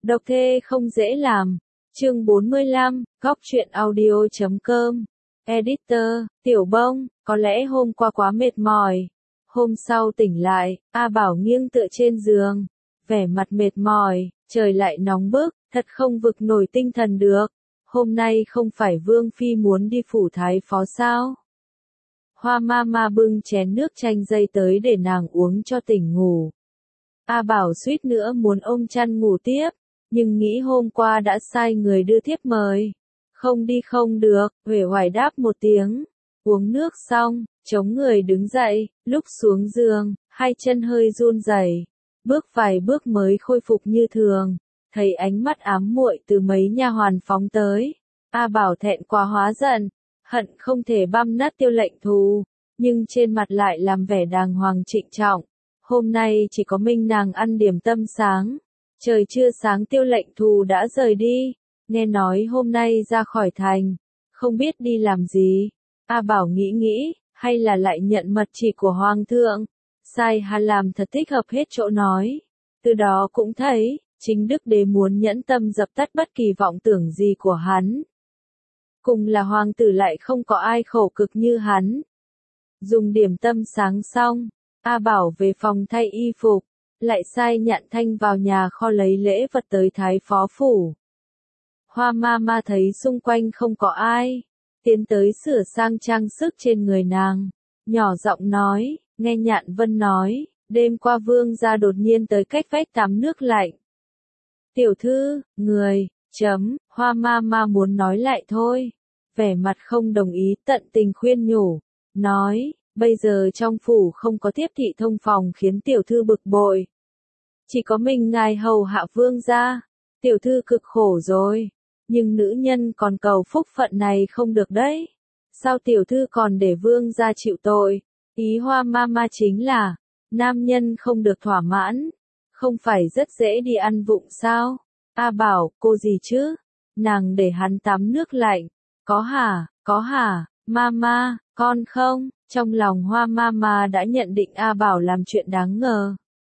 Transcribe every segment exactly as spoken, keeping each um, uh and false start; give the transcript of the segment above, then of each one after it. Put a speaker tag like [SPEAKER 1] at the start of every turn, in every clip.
[SPEAKER 1] Độc thê không dễ làm. Chương bốn mươi lăm, góc truyện audio chấm com. Editor, Tiểu Bông, có lẽ hôm qua quá mệt mỏi. Hôm sau tỉnh lại, A Bảo nghiêng tựa trên giường, vẻ mặt mệt mỏi, trời lại nóng bức, thật không vực nổi tinh thần được. Hôm nay không phải Vương Phi muốn đi phủ thái phó sao? Hoa Mama bưng chén nước chanh dây tới để nàng uống cho tỉnh ngủ. A Bảo suýt nữa muốn ôm chăn ngủ tiếp, nhưng nghĩ hôm qua đã sai người đưa thiếp mời. Không đi không được, uể oải đáp một tiếng. Uống nước xong, chống người đứng dậy, lúc xuống giường, hai chân hơi run rẩy, bước vài bước mới khôi phục như thường. Thấy ánh mắt ám muội từ mấy nha hoàn phóng tới, A Bảo thẹn quá hóa giận, hận không thể băm nát Tiêu Lệnh Thù, nhưng trên mặt lại làm vẻ đàng hoàng trịnh trọng. Hôm nay chỉ có mình nàng ăn điểm tâm sáng. Trời chưa sáng Tiêu Lệnh Thù đã rời đi, nghe nói hôm nay ra khỏi thành, không biết đi làm gì. A Bảo nghĩ nghĩ, hay là lại nhận mật chỉ của Hoàng thượng, sai hà làm thật thích hợp hết chỗ nói. Từ đó cũng thấy, chính Đức Đế muốn nhẫn tâm dập tắt bất kỳ vọng tưởng gì của hắn. Cùng là hoàng tử lại không có ai khổ cực như hắn. Dùng điểm tâm sáng xong, A Bảo về phòng thay y phục, lại sai Nhạn Thanh vào nhà kho lấy lễ vật tới thái phó phủ. Hoa Mama thấy xung quanh không có ai, tiến tới sửa sang trang sức trên người nàng, nhỏ giọng nói, nghe Nhạn Vân nói, đêm qua vương gia đột nhiên tới cách vách tắm nước lạnh. Tiểu thư, người, chấm, Hoa Mama muốn nói lại thôi, vẻ mặt không đồng ý, tận tình khuyên nhủ, nói, bây giờ trong phủ không có thiếp thị thông phòng khiến tiểu thư bực bội. Chỉ có mình ngài hầu hạ vương gia, tiểu thư cực khổ rồi, nhưng nữ nhân còn cầu phúc phận này không được đấy. Sao tiểu thư còn để vương gia chịu tội? Ý Hoa Mama chính là, nam nhân không được thỏa mãn, không phải rất dễ đi ăn vụng sao? A Bảo, cô gì chứ? Nàng để hắn tắm nước lạnh. Có hả, có hả, Mama, con không? Trong lòng Hoa Mama đã nhận định A Bảo làm chuyện đáng ngờ.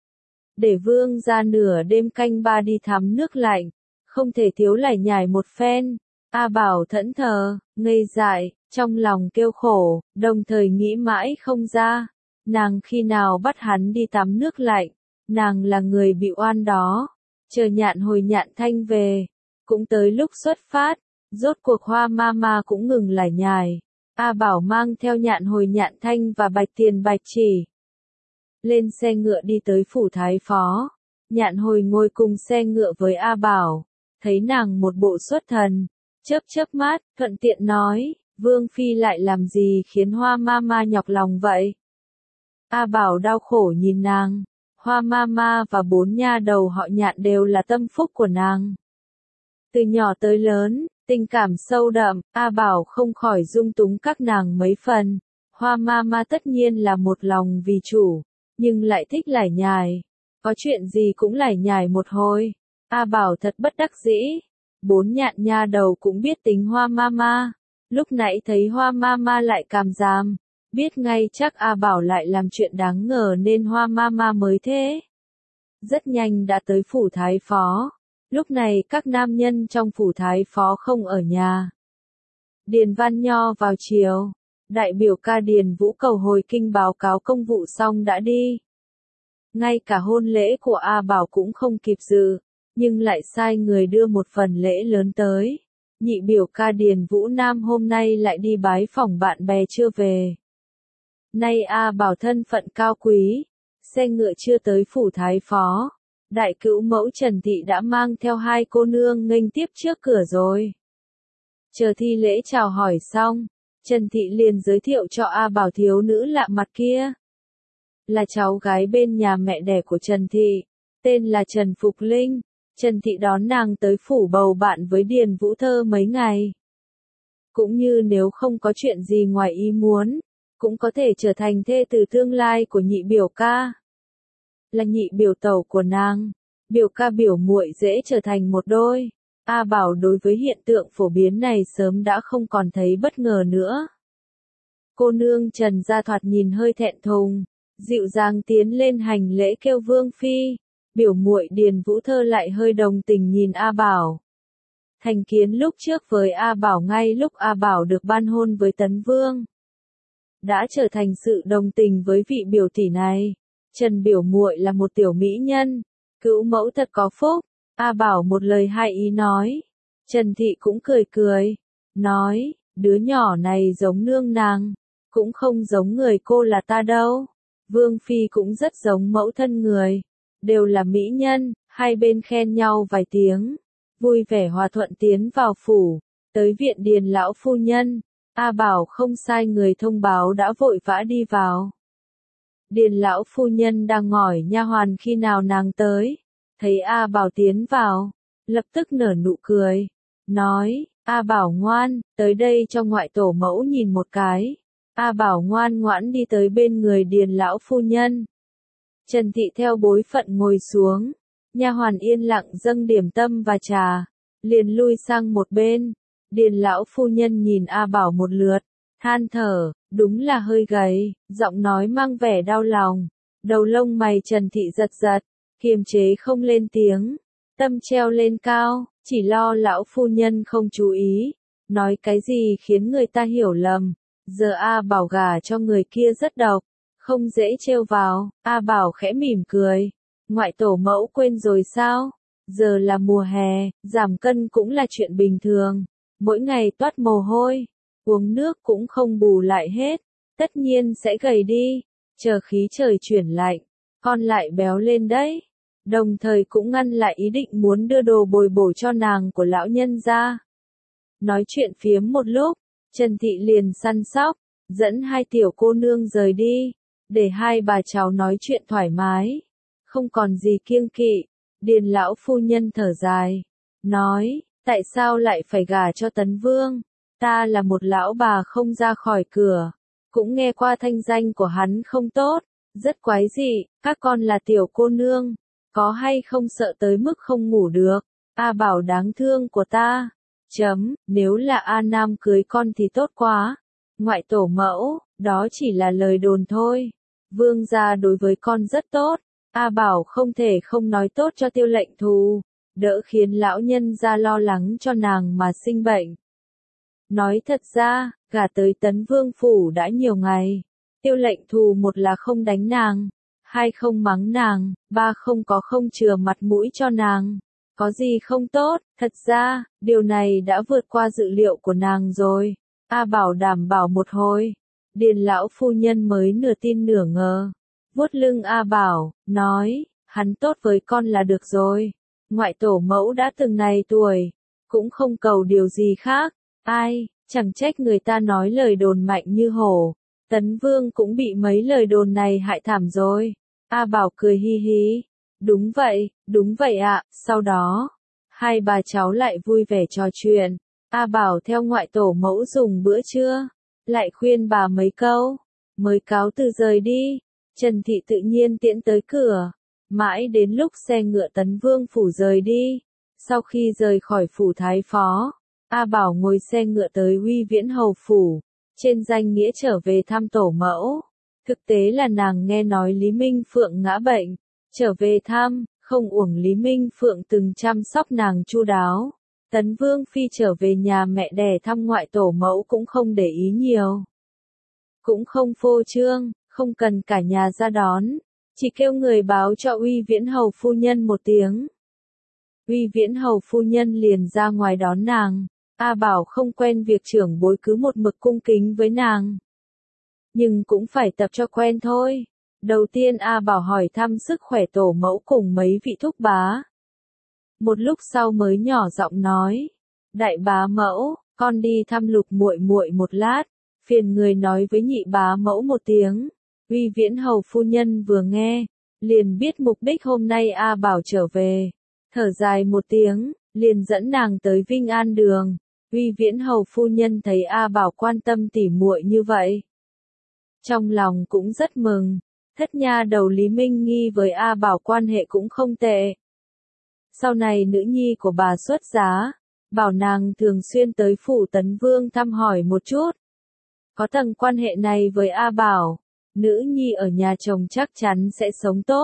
[SPEAKER 1] Để vương ra nửa đêm canh ba đi tắm nước lạnh, không thể thiếu lải nhải một phen. A Bảo thẫn thờ, ngây dại, trong lòng kêu khổ, đồng thời nghĩ mãi không ra. Nàng khi nào bắt hắn đi tắm nước lạnh, nàng là người bị oan đó. Chờ Nhạn hồi Nhạn Thanh về, cũng tới lúc xuất phát, rốt cuộc Hoa Mama cũng ngừng lải nhải. A Bảo mang theo Nhạn hồi Nhạn Thanh và Bạch Tiền Bạch Chỉ. Lên xe ngựa đi tới phủ thái phó. Nhạn hồi ngồi cùng xe ngựa với A Bảo, thấy nàng một bộ xuất thần, chớp chớp mắt, thuận tiện nói, Vương Phi lại làm gì khiến Hoa Mama nhọc lòng vậy? A Bảo đau khổ nhìn nàng, Hoa Mama và bốn nha đầu họ Nhạn đều là tâm phúc của nàng. Từ nhỏ tới lớn, tình cảm sâu đậm, A Bảo không khỏi dung túng các nàng mấy phần. Hoa Mama tất nhiên là một lòng vì chủ, nhưng lại thích lải nhải. Có chuyện gì cũng lải nhải một hồi. A Bảo thật bất đắc dĩ. Bốn Nhạn nha đầu cũng biết tính Hoa Mama. Lúc nãy thấy Hoa Mama lại càm ràm, biết ngay chắc A Bảo lại làm chuyện đáng ngờ nên Hoa Mama mới thế. Rất nhanh đã tới phủ thái phó. Lúc này các nam nhân trong phủ thái phó không ở nhà. Điền Văn Nho vào chiều, đại biểu ca Điền Vũ cầu hồi kinh báo cáo công vụ xong đã đi. Ngay cả hôn lễ của A Bảo cũng không kịp dự, nhưng lại sai người đưa một phần lễ lớn tới. Nhị biểu ca Điền Vũ Nam hôm nay lại đi bái phỏng bạn bè chưa về. Nay A Bảo thân phận cao quý, xe ngựa chưa tới phủ thái phó. Đại cữu mẫu Trần Thị đã mang theo hai cô nương nghênh tiếp trước cửa rồi. Chờ thi lễ chào hỏi xong, Trần Thị liền giới thiệu cho A Bảo thiếu nữ lạ mặt kia. Là cháu gái bên nhà mẹ đẻ của Trần Thị, tên là Trần Phục Linh. Trần Thị đón nàng tới phủ bầu bạn với Điền Vũ Thơ mấy ngày. Cũng như nếu không có chuyện gì ngoài ý muốn, cũng có thể trở thành thê tử tương lai của nhị biểu ca. Là nhị biểu tẩu của nàng, biểu ca biểu muội dễ trở thành một đôi. A Bảo đối với hiện tượng phổ biến này sớm đã không còn thấy bất ngờ nữa. Cô nương Trần gia thoạt nhìn hơi thẹn thùng, dịu dàng tiến lên hành lễ kêu Vương Phi. Biểu muội Điền Vũ Thơ lại hơi đồng tình nhìn A Bảo. Thành Kiến lúc trước với A Bảo ngay lúc A Bảo được ban hôn với Tấn Vương, đã trở thành sự đồng tình với vị biểu tỷ này. Trần biểu muội là một tiểu mỹ nhân, cữu mẫu thật có phúc. A Bảo một lời hai ý nói. Trần Thị cũng cười cười, nói, đứa nhỏ này giống nương nàng, cũng không giống người cô là ta đâu. Vương Phi cũng rất giống mẫu thân người, đều là mỹ nhân, hai bên khen nhau vài tiếng, vui vẻ hòa thuận tiến vào phủ, tới viện Điền lão phu nhân. A Bảo không sai người thông báo đã vội vã đi vào. Điền lão phu nhân đang ngỏi nha hoàn khi nào nàng tới, thấy A Bảo tiến vào, lập tức nở nụ cười, nói, A Bảo ngoan, tới đây cho ngoại tổ mẫu nhìn một cái. A Bảo ngoan ngoãn đi tới bên người Điền lão phu nhân. Trần Thị theo bối phận ngồi xuống, nha hoàn yên lặng dâng điểm tâm và trà, liền lui sang một bên. Điền lão phu nhân nhìn A Bảo một lượt, than thở, đúng là hơi gầy, giọng nói mang vẻ đau lòng. Đầu lông mày Trần Thị giật giật, kiềm chế không lên tiếng, tâm treo lên cao, chỉ lo lão phu nhân không chú ý, nói cái gì khiến người ta hiểu lầm. Giờ A Bảo gả cho người kia rất độc, không dễ trêu vào. A Bảo khẽ mỉm cười, ngoại tổ mẫu quên rồi sao? Giờ là mùa hè, giảm cân cũng là chuyện bình thường. Mỗi ngày toát mồ hôi, uống nước cũng không bù lại hết, tất nhiên sẽ gầy đi. Chờ khí trời chuyển lạnh, con lại béo lên đấy. Đồng thời cũng ngăn lại ý định muốn đưa đồ bồi bổ cho nàng của lão nhân ra. Nói chuyện phiếm một lúc, Trần Thị liền săn sóc, dẫn hai tiểu cô nương rời đi, để hai bà cháu nói chuyện thoải mái, không còn gì kiêng kỵ. Điền lão phu nhân thở dài, nói, tại sao lại phải gả cho Tấn Vương? Ta là một lão bà không ra khỏi cửa, cũng nghe qua thanh danh của hắn không tốt, rất quái dị. Các con là tiểu cô nương, có hay không sợ tới mức không ngủ được? A Bảo đáng thương của ta. Chấm, nếu là A Nam cưới con thì tốt quá. Ngoại tổ mẫu, đó chỉ là lời đồn thôi. Vương gia đối với con rất tốt. A Bảo không thể không nói tốt cho Tiêu Lệnh Thù, đỡ khiến lão nhân gia lo lắng cho nàng mà sinh bệnh. Nói thật ra, gả tới Tấn Vương phủ đã nhiều ngày. Tiêu Lệnh Thù một là không đánh nàng, hai không mắng nàng, ba không có không chừa mặt mũi cho nàng. Có gì không tốt, thật ra, điều này đã vượt qua dự liệu của nàng rồi. A Bảo đảm bảo một hồi, Điền lão phu nhân mới nửa tin nửa ngờ. Vuốt lưng A Bảo, nói, hắn tốt với con là được rồi. Ngoại tổ mẫu đã từng này tuổi, cũng không cầu điều gì khác. Ai, chẳng trách người ta nói lời đồn mạnh như hổ. Tấn Vương cũng bị mấy lời đồn này hại thảm rồi. A Bảo cười hi hi. Đúng vậy, đúng vậy ạ. Sau đó, hai bà cháu lại vui vẻ trò chuyện. A Bảo theo ngoại tổ mẫu dùng bữa trưa, lại khuyên bà mấy câu, mới cáo từ rời đi. Trần Thị tự nhiên tiễn tới cửa, mãi đến lúc xe ngựa Tấn Vương phủ rời đi. Sau khi rời khỏi phủ Thái Phó, A Bảo ngồi xe ngựa tới Uy Viễn Hầu phủ, trên danh nghĩa trở về thăm tổ mẫu. Thực tế là nàng nghe nói Lý Minh Phượng ngã bệnh, trở về thăm, không uổng Lý Minh Phượng từng chăm sóc nàng chu đáo. Tấn Vương phi trở về nhà mẹ đẻ thăm ngoại tổ mẫu cũng không để ý nhiều, cũng không phô trương, không cần cả nhà ra đón, chỉ kêu người báo cho Uy Viễn Hầu phu nhân một tiếng. Uy Viễn Hầu phu nhân liền ra ngoài đón nàng. A Bảo không quen việc trưởng bối cứ một mực cung kính với nàng, nhưng cũng phải tập cho quen thôi. Đầu tiên A Bảo hỏi thăm sức khỏe tổ mẫu cùng mấy vị thúc bá. Một lúc sau mới nhỏ giọng nói, đại bá mẫu, con đi thăm Lục muội muội một lát, phiền người nói với nhị bá mẫu một tiếng. Uy Viễn Hầu phu nhân vừa nghe, liền biết mục đích hôm nay A Bảo trở về, thở dài một tiếng, liền dẫn nàng tới Vinh An đường. Uy Viễn Hầu phu nhân thấy A Bảo quan tâm tỉ muội như vậy, trong lòng cũng rất mừng. Thất nha đầu Lý Minh Nghi với A Bảo quan hệ cũng không tệ. Sau này nữ nhi của bà xuất giá, bảo nàng thường xuyên tới phủ Tấn Vương thăm hỏi một chút. Có tầng quan hệ này với A Bảo, nữ nhi ở nhà chồng chắc chắn sẽ sống tốt.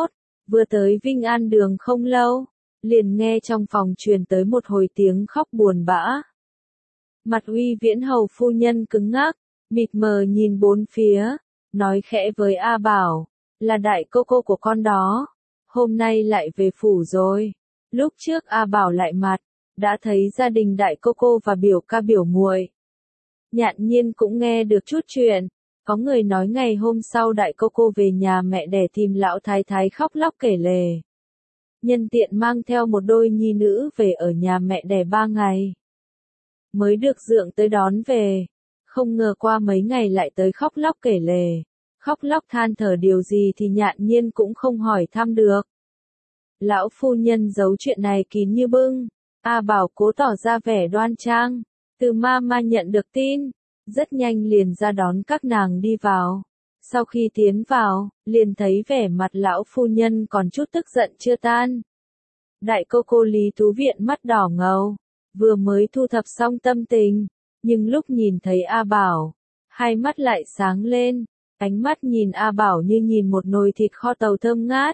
[SPEAKER 1] Vừa tới Vinh An đường không lâu, liền nghe trong phòng truyền tới một hồi tiếng khóc buồn bã. Mặt Uy Viễn hầu phu nhân cứng ngắc, mịt mờ nhìn bốn phía, nói khẽ với A Bảo, là đại cô cô của con đó, hôm nay lại về phủ rồi. Lúc trước A Bảo lại mặt, đã thấy gia đình đại cô cô và biểu ca biểu muội. Nhạn Nhiên cũng nghe được chút chuyện, có người nói ngày hôm sau đại cô cô về nhà mẹ đẻ tìm lão thái thái khóc lóc kể lể. Nhân tiện mang theo một đôi nhi nữ về ở nhà mẹ đẻ ba ngày. Mới được dượng tới đón về, không ngờ qua mấy ngày lại tới khóc lóc kể lể. Khóc lóc than thở điều gì thì Nhạn Nhiên cũng không hỏi thăm được. Lão phu nhân giấu chuyện này kín như bưng, A Bảo cố tỏ ra vẻ đoan trang. Từ ma ma nhận được tin, rất nhanh liền ra đón các nàng đi vào. Sau khi tiến vào, liền thấy vẻ mặt lão phu nhân còn chút tức giận chưa tan. Đại cô cô Lý Tú Viện mắt đỏ ngầu, vừa mới thu thập xong tâm tình, nhưng lúc nhìn thấy A Bảo, hai mắt lại sáng lên, ánh mắt nhìn A Bảo như nhìn một nồi thịt kho tàu thơm ngát.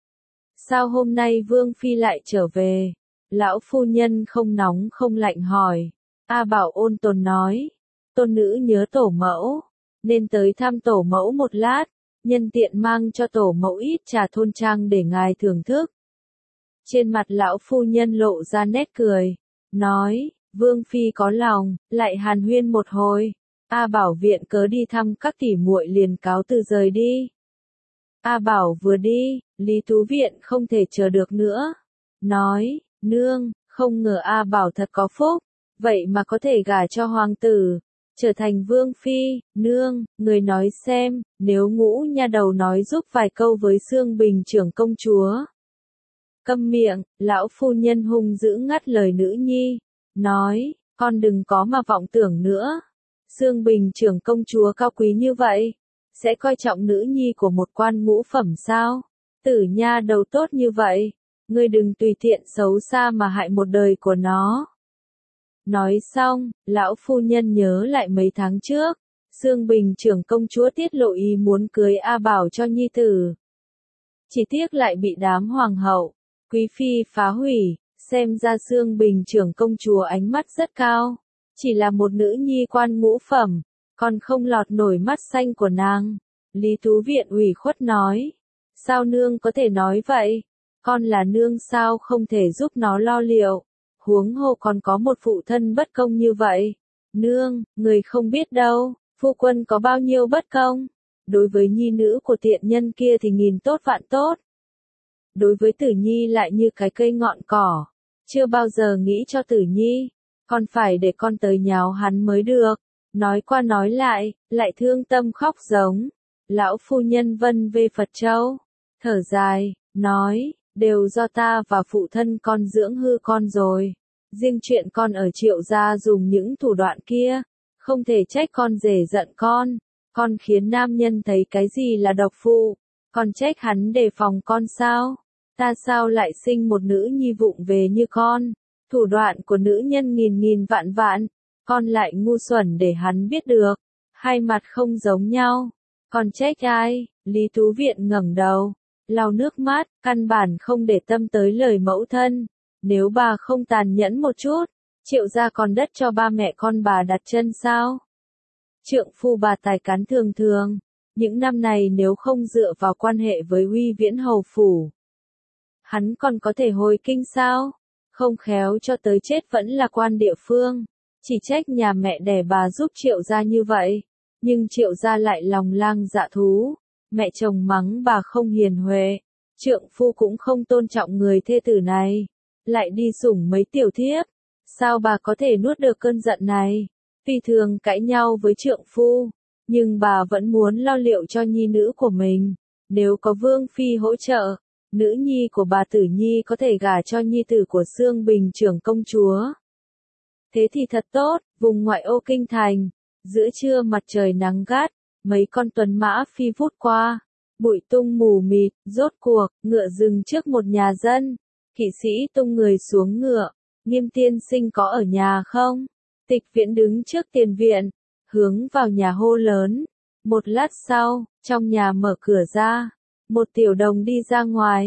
[SPEAKER 1] Sao hôm nay Vương Phi lại trở về? Lão phu nhân không nóng không lạnh hỏi. A Bảo ôn tồn nói, tôn nữ nhớ tổ mẫu, nên tới thăm tổ mẫu một lát, nhân tiện mang cho tổ mẫu ít trà thôn trang để ngài thưởng thức. Trên mặt lão phu nhân lộ ra nét cười, nói, Vương Phi có lòng, lại hàn huyên một hồi. A Bảo viện cớ đi thăm các tỷ muội liền cáo từ rời đi. A Bảo vừa đi, Lý Tú Viện không thể chờ được nữa. Nói, nương, không ngờ A Bảo thật có phúc, vậy mà có thể gả cho hoàng tử, trở thành Vương Phi. Nương, người nói xem, nếu Ngũ nha đầu nói giúp vài câu với Xương Bình trưởng công chúa. Câm miệng, lão phu nhân hung dữ ngắt lời nữ nhi, nói, con đừng có mà vọng tưởng nữa. Xương Bình trưởng công chúa cao quý như vậy, sẽ coi trọng nữ nhi của một quan ngũ phẩm sao? Tử nha đầu tốt như vậy, ngươi đừng tùy tiện xấu xa mà hại một đời của nó. Nói xong, lão phu nhân nhớ lại mấy tháng trước, Xương Bình trưởng công chúa tiết lộ ý muốn cưới A Bảo cho nhi tử. Chỉ tiếc lại bị đám hoàng hậu, quý phi phá hủy, xem ra Xương Bình trưởng công chúa ánh mắt rất cao. Chỉ là một nữ nhi quan ngũ phẩm, còn không lọt nổi mắt xanh của nàng. Lý Tú Viện ủy khuất nói, sao nương có thể nói vậy? Con là nương sao không thể giúp nó lo liệu? Huống hồ còn có một phụ thân bất công như vậy. Nương, người không biết đâu, phu quân có bao nhiêu bất công. Đối với nhi nữ của tiện nhân kia thì nghìn tốt vạn tốt. Đối với Tử Nhi lại như cái cây ngọn cỏ. Chưa bao giờ nghĩ cho Tử Nhi. Còn phải để con tới nháo hắn mới được. Nói qua nói lại, lại thương tâm khóc giống. Lão phu nhân vân về Phật Châu. Thở dài, nói, đều do ta và phụ thân con dưỡng hư con rồi. Riêng chuyện con ở Triệu gia dùng những thủ đoạn kia, không thể trách con rể giận con. Con khiến nam nhân thấy cái gì là độc phụ, con trách hắn đề phòng con sao? Ta sao lại sinh một nữ nhi vụng về như con? Thủ đoạn của nữ nhân nghìn nghìn vạn vạn, con lại ngu xuẩn để hắn biết được. Hai mặt không giống nhau. Con trách ai? Lý Tú Viện ngẩng đầu, lau nước mắt, căn bản không để tâm tới lời mẫu thân. Nếu bà không tàn nhẫn một chút, Triệu gia còn đất cho ba mẹ con bà đặt chân sao? Trượng phu bà tài cán thường thường, những năm này nếu không dựa vào quan hệ với Uy Viễn hầu phủ, hắn còn có thể hồi kinh sao? Không khéo cho tới chết vẫn là quan địa phương. Chỉ trách nhà mẹ đẻ bà giúp Triệu gia như vậy, nhưng Triệu gia lại lòng lang dạ thú. Mẹ chồng mắng bà không hiền huệ, trượng phu cũng không tôn trọng người thê tử này, lại đi sủng mấy tiểu thiếp. Sao bà có thể nuốt được cơn giận này? Tuy thường cãi nhau với trượng phu, nhưng bà vẫn muốn lo liệu cho nhi nữ của mình. Nếu có Vương Phi hỗ trợ, nữ nhi của bà Tử Nhi có thể gả cho nhi tử của Xương Bình trưởng công chúa. Thế thì thật tốt. Vùng ngoại ô kinh thành, giữa trưa mặt trời nắng gắt, mấy con tuấn mã phi vút qua, bụi tung mù mịt. Rốt cuộc, ngựa dừng trước một nhà dân. Kỵ sĩ tung người xuống ngựa, Nghiêm tiên sinh có ở nhà không? Tịch Viễn đứng trước tiền viện, hướng vào nhà hô lớn. Một lát sau, trong nhà mở cửa ra, một tiểu đồng đi ra ngoài,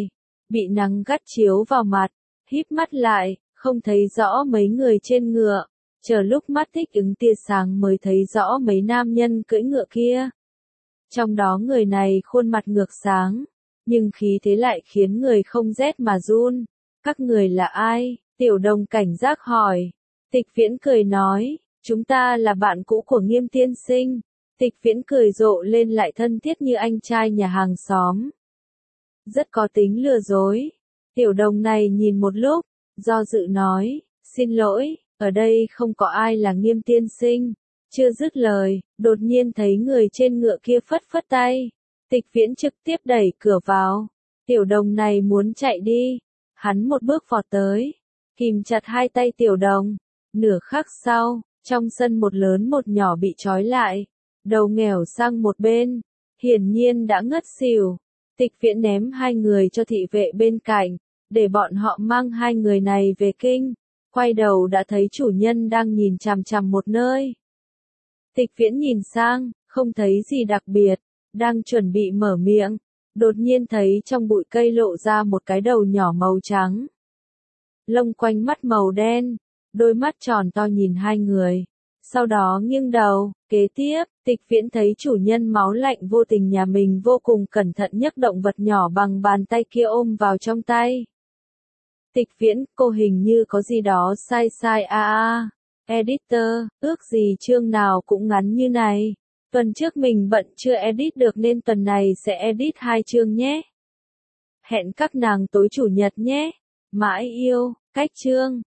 [SPEAKER 1] bị nắng gắt chiếu vào mặt, híp mắt lại, không thấy rõ mấy người trên ngựa, chờ lúc mắt thích ứng tia sáng mới thấy rõ mấy nam nhân cưỡi ngựa kia. Trong đó người này khuôn mặt ngược sáng, nhưng khí thế lại khiến người không rét mà run. Các người là ai? Tiểu Đồng cảnh giác hỏi. Tịch Viễn cười nói, chúng ta là bạn cũ của Nghiêm tiên sinh. Tịch Viễn cười rộ lên lại thân thiết như anh trai nhà hàng xóm. Rất có tính lừa dối. Tiểu Đồng này nhìn một lúc, do dự nói, xin lỗi, ở đây không có ai là Nghiêm tiên sinh. Chưa dứt lời, đột nhiên thấy người trên ngựa kia phất phất tay. Tịch Viễn trực tiếp đẩy cửa vào. Tiểu Đồng này muốn chạy đi. Hắn một bước vọt tới, kìm chặt hai tay Tiểu Đồng. Nửa khắc sau, trong sân một lớn một nhỏ bị trói lại, đầu nghèo sang một bên, hiển nhiên đã ngất xỉu. Tịch Viễn ném hai người cho thị vệ bên cạnh, để bọn họ mang hai người này về kinh. Quay đầu đã thấy chủ nhân đang nhìn chằm chằm một nơi. Tịch Viễn nhìn sang, không thấy gì đặc biệt, đang chuẩn bị mở miệng, đột nhiên thấy trong bụi cây lộ ra một cái đầu nhỏ màu trắng. Lông quanh mắt màu đen, đôi mắt tròn to nhìn hai người, sau đó nghiêng đầu. Kế tiếp, Tịch Viễn thấy chủ nhân máu lạnh vô tình nhà mình vô cùng cẩn thận nhấc động vật nhỏ bằng bàn tay kia ôm vào trong tay. Tịch Viễn, cô hình như có gì đó sai sai a a. Editor, ước gì chương nào cũng ngắn như này. Tuần trước mình bận chưa edit được nên tuần này sẽ edit hai chương nhé. Hẹn các nàng tối chủ nhật nhé. Mãi yêu, cách chương.